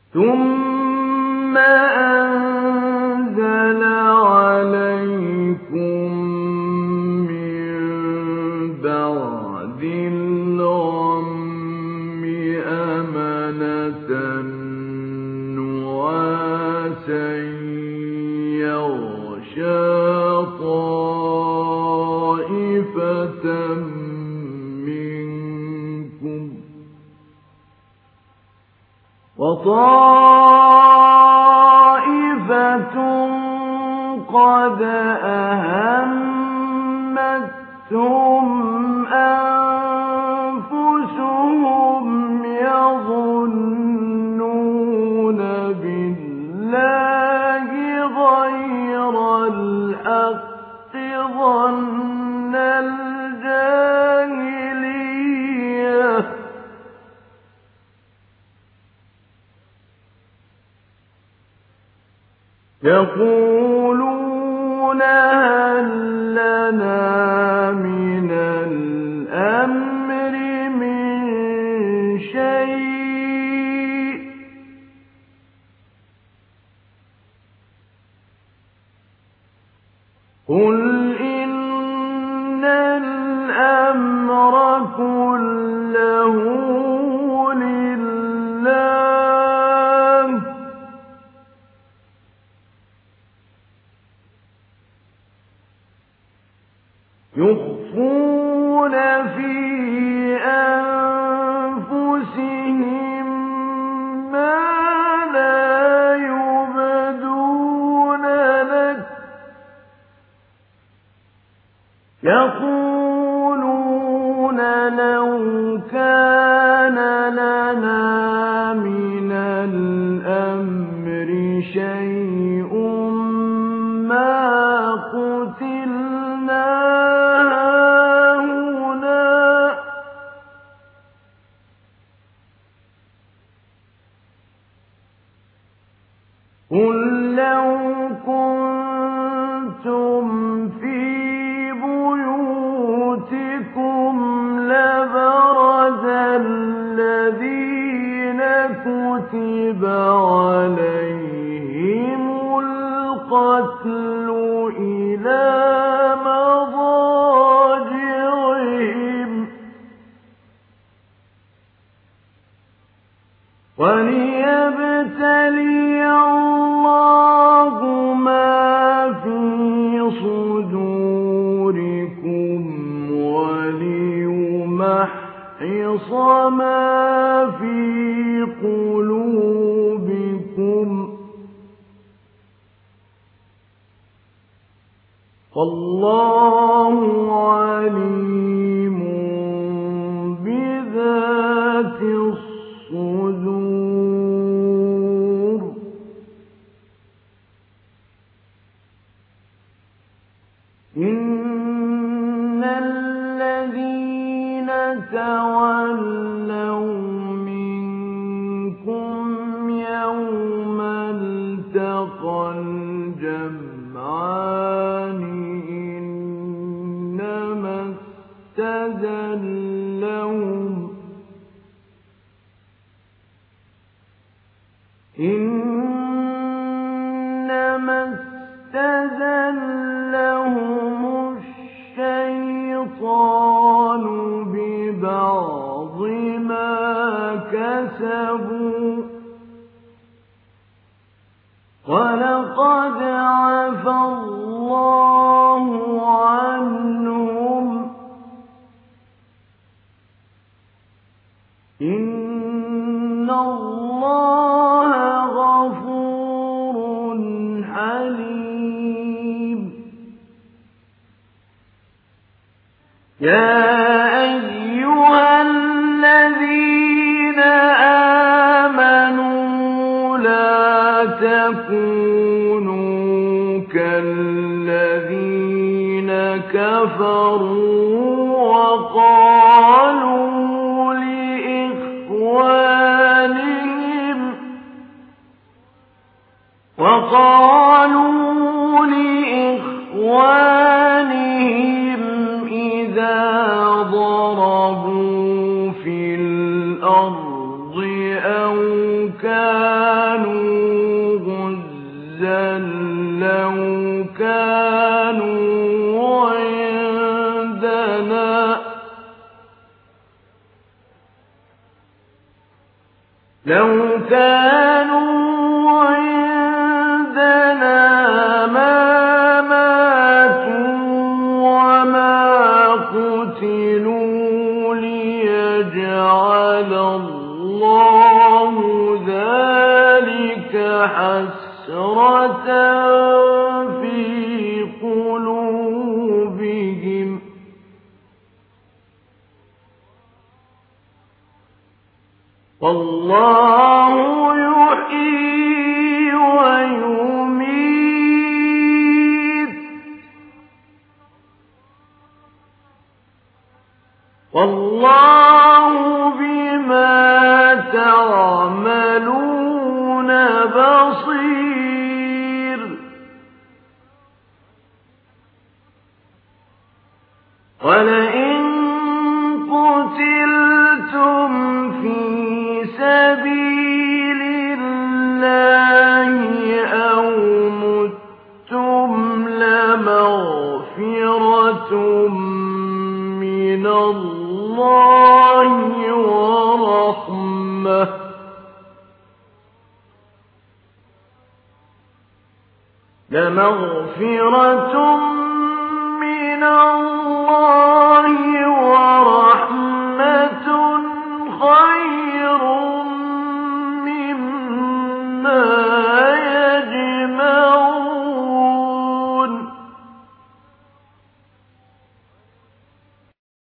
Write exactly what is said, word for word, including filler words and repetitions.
ثم أنزل عليكم من بعد الغم أمنة نعاسا يغشى طائفة منكم وطائفة قد أهمتهم أنفسهم يظنون بالله غير الحق ظن الجاهلية يقولون هل لنا من الأمر من شيء قل إن الأمر كله لله يخفون في أنفسهم ما لا يبدون لك يقولون لو كان لنا من الأمر شيء ما قتلنا قل لو كنتم في بيوتكم لبرز الذين كتب عليهم القتل إلى مضاجعهم وليبتلي الله ما في صدوركم وليمحص ما في قلوبكم والله عليم بذات الصدور إن الذين تولوا منكم يوم التقى الجمعان إنما استزلهم إنما استزلهم الشيطان ببعض ما كسبوا ولقد عفا الله عنهم إن الله غفور حليم يا أيها الذين آمنوا لا تكونوا كالذين كفروا وقالوا لإخوانهم وقالوا لإخوانهم إذا ضربوا في الأرض أو كانوا لو كانوا عندنا ما ماتوا وما قتلوا ليجعل الله ذلك حسرة في قلوبهم والله يحيي ويميت والله بما تعملون بصير ولئن قتلتم في سبيل الله أو متم لمغفرة من الله ورحمة لمغفرة